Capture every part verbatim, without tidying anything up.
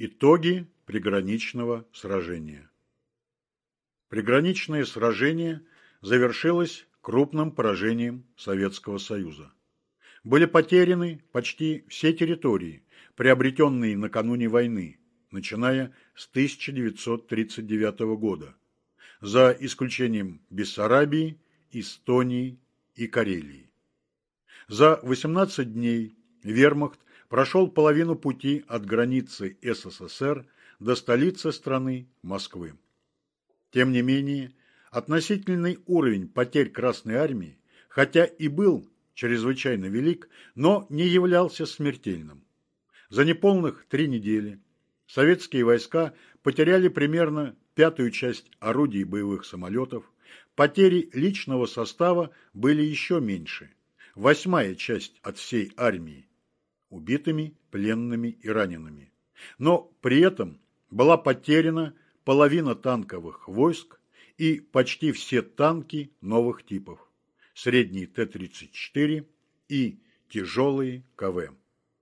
Итоги приграничного сражения. Приграничное сражение завершилось крупным поражением Советского Союза. Были потеряны почти все территории, приобретенные накануне войны, начиная с тысяча девятьсот тридцать девятого года, за исключением Бессарабии, Эстонии и Карелии. За восемнадцать дней вермахт прошел половину пути от границы СССР до столицы страны Москвы. Тем не менее, относительный уровень потерь Красной Армии, хотя и был чрезвычайно велик, но не являлся смертельным. За неполных три недели советские войска потеряли примерно пятую часть орудий и боевых самолетов, потери личного состава были еще меньше, восьмая часть от всей армии, убитыми, пленными и ранеными. Но при этом была потеряна половина танковых войск и почти все танки новых типов, средний Т тридцать четыре и тяжелые К В.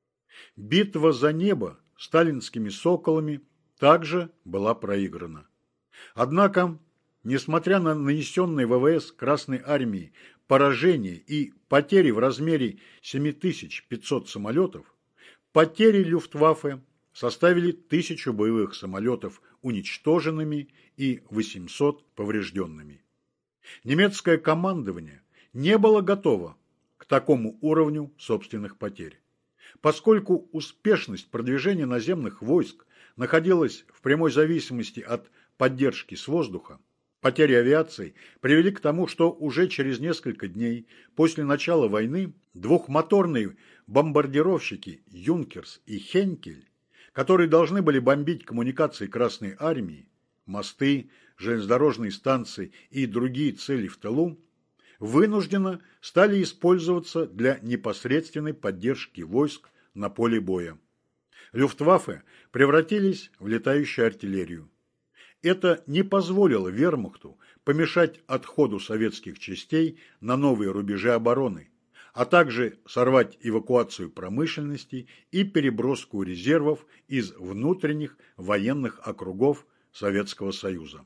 Битва за небо сталинскими «Соколами» также была проиграна. Однако, несмотря на нанесенные вэ вэ эс Красной Армии поражения и потери в размере семь тысяч пятьсот самолетов, потери Люфтваффе составили тысячу боевых самолетов уничтоженными и восемьсот поврежденными. Немецкое командование не было готово к такому уровню собственных потерь. Поскольку успешность продвижения наземных войск находилась в прямой зависимости от поддержки с воздуха, потери авиации привели к тому, что уже через несколько дней после начала войны двухмоторные бомбардировщики «Юнкерс» и «Хенкель», которые должны были бомбить коммуникации Красной Армии, мосты, железнодорожные станции и другие цели в тылу, вынужденно стали использоваться для непосредственной поддержки войск на поле боя. Люфтваффе превратились в летающую артиллерию. Это не позволило вермахту помешать отходу советских частей на новые рубежи обороны, а также сорвать эвакуацию промышленности и переброску резервов из внутренних военных округов Советского Союза.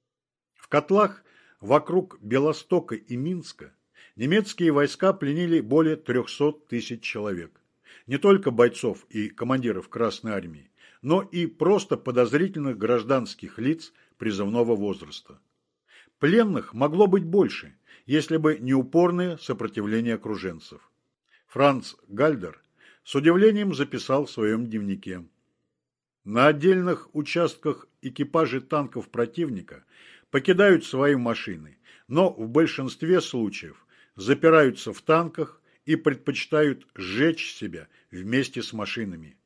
В котлах вокруг Белостока и Минска немецкие войска пленили более трехсот тысяч человек, не только бойцов и командиров Красной Армии, но и просто подозрительных гражданских лиц призывного возраста. Пленных могло быть больше, если бы не упорное сопротивление окруженцев. Франц Гальдер с удивлением записал в своем дневнике: «На отдельных участках экипажи танков противника покидают свои машины, но в большинстве случаев запираются в танках и предпочитают сжечь себя вместе с машинами».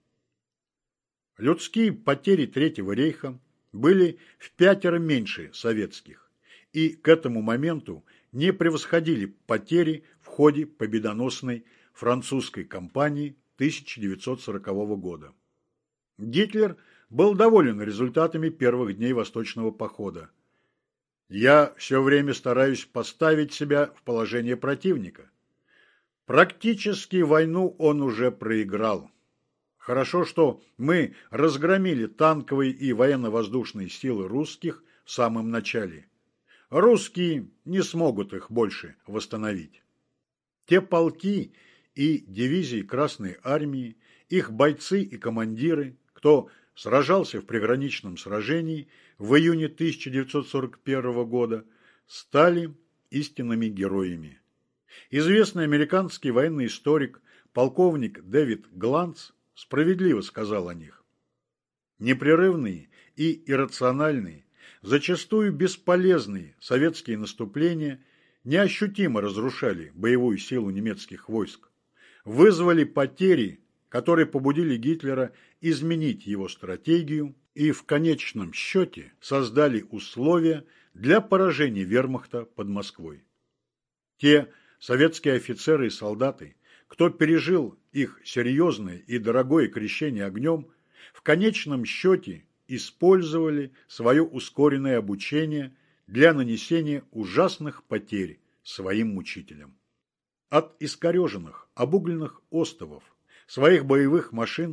Людские потери Третьего рейха были в пятеро меньше советских, и к этому моменту не превосходили потери в ходе победоносной французской кампании тысяча девятьсот сорокового года. Гитлер был доволен результатами первых дней Восточного похода. «Я все время стараюсь поставить себя в положение противника. Практически войну он уже проиграл. Хорошо, что мы разгромили танковые и военно-воздушные силы русских в самом начале. Русские не смогут их больше восстановить». Те полки и дивизии Красной Армии, их бойцы и командиры, кто сражался в приграничном сражении в июне тысяча девятьсот сорок первого года, стали истинными героями. Известный американский военный историк полковник Дэвид Гланц справедливо сказал о них: «Непрерывные и иррациональные, зачастую бесполезные советские наступления неощутимо разрушали боевую силу немецких войск, вызвали потери, которые побудили Гитлера изменить его стратегию и в конечном счете создали условия для поражения вермахта под Москвой. Те советские офицеры и солдаты, кто пережил их серьезное и дорогое крещение огнем, в конечном счете использовали свое ускоренное обучение для нанесения ужасных потерь своим мучителям. От искореженных, обугленных остовов своих боевых машин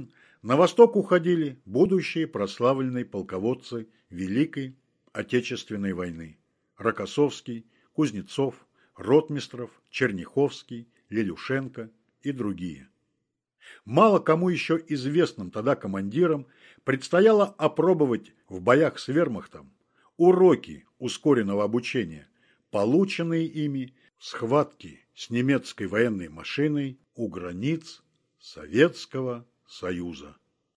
На восток уходили будущие прославленные полководцы Великой Отечественной войны: Рокоссовский, Кузнецов, Ротмистров, Черняховский, Лелюшенко и другие. Мало кому еще известным тогда командирам предстояло опробовать в боях с вермахтом уроки ускоренного обучения, полученные ими в схватке с немецкой военной машиной у границ Советского Союза.